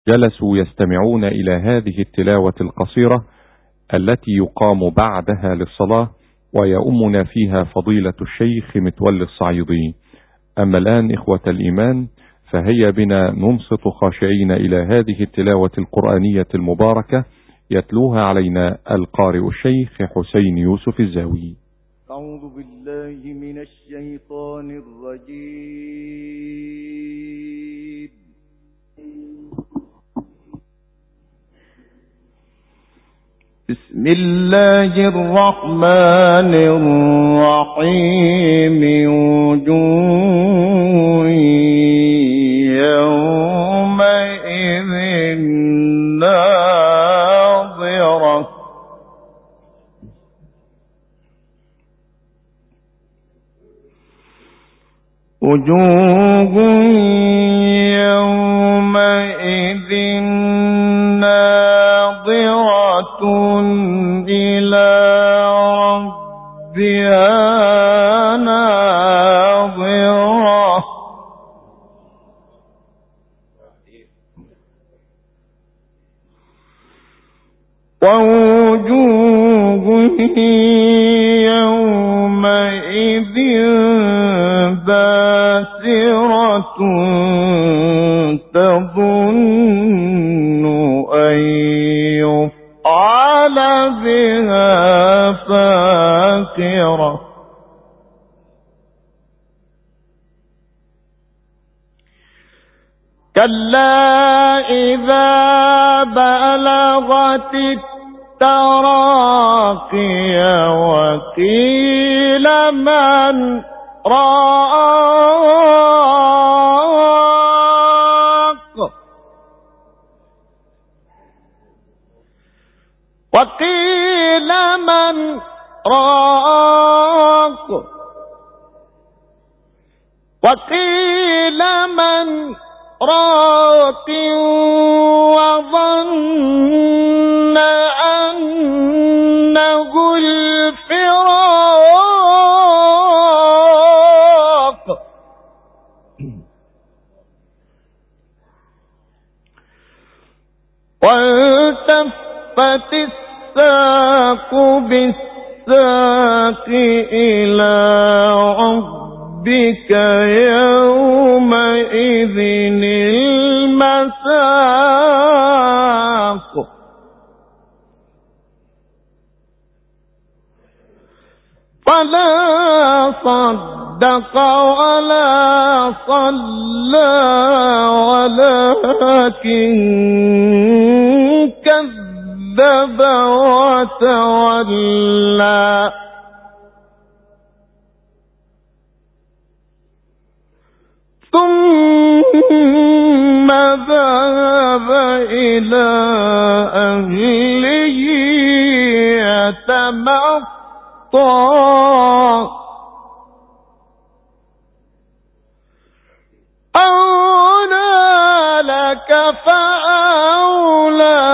جلسوا يستمعون إلى هذه التلاوة القصيرة التي يقام بعدها للصلاة، ويؤمنا فيها فضيلة الشيخ متولي الصعيدي. أما الآن إخوة الإيمان، فهيا بنا ننصت خاشعين إلى هذه التلاوة القرآنية المباركة، يتلوها علينا القارئ الشيخ حسين يوسف الزاوي. أعوذ بالله من الشيطان الرجيم. بسم الله الرحمن الرحيم. وجوه يومئذ ناظرة وجوه يومئذ ناظرة إلى ربها ناظرة ووجوه يومئذ باسرة تظن أن يفعل بها فاقرة كلا إذا بلغت التراقي وقيل من راق وقيل من راق وقيل من راق وظن أنه الفراق والتفت الساق بالساق إلى ربك يومئذ المساق فلا صدق ولا صلى ولكن كذب وتولى ثم ذهب إلى أهله يتمطى أولى لك فأولى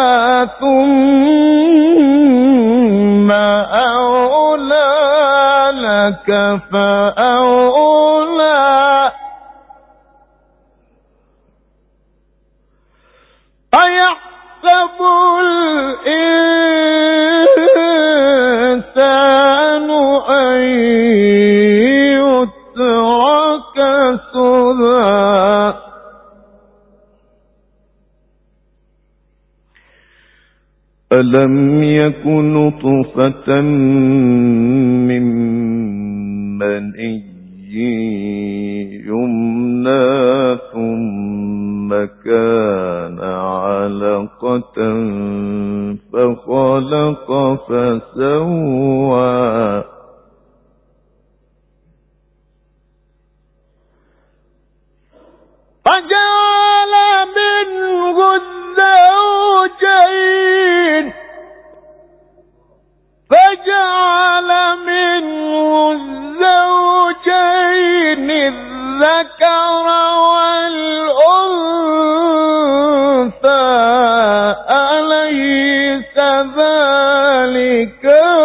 ثم أولى لك فأولى أيحسب الإنسان أن يترك سدى ألم يكن نطفة من مني يمنى ثم كان علقة فخلق فسوى فجعل منه الزوجين الذكر والأنثى أليس ذلك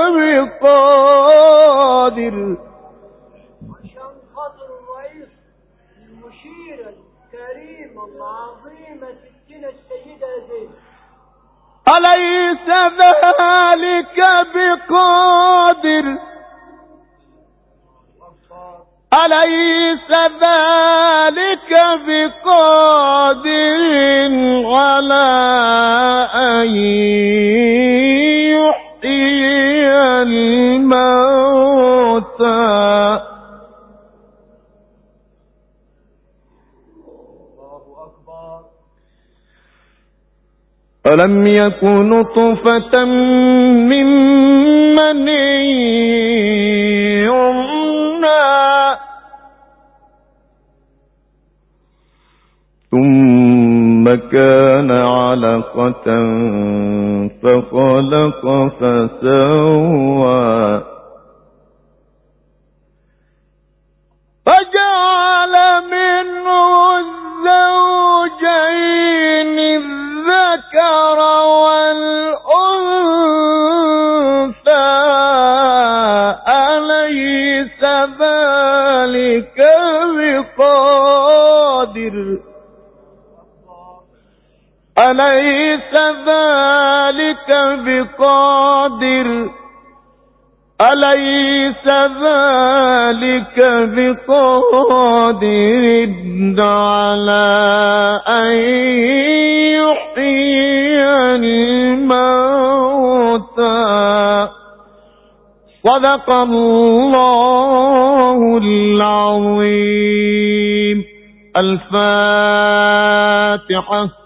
بقادر. عشان خاطر الرئيس المشير الكريم العظيمة ستنا السيدة أليس ذلك بقادر أليس ذلك بقادر على أن يحيي الموتى ألم يكن نطفة من مني يمنى ثم كان علقة فخلق فسوى فجعل منه الزوجين الذكر والأنثى أليس ذلك بقادر أليس ذلك بقادر أليس ذلك بقادر على أن يحيي الموتى صدق الله العظيم. الفاتحة.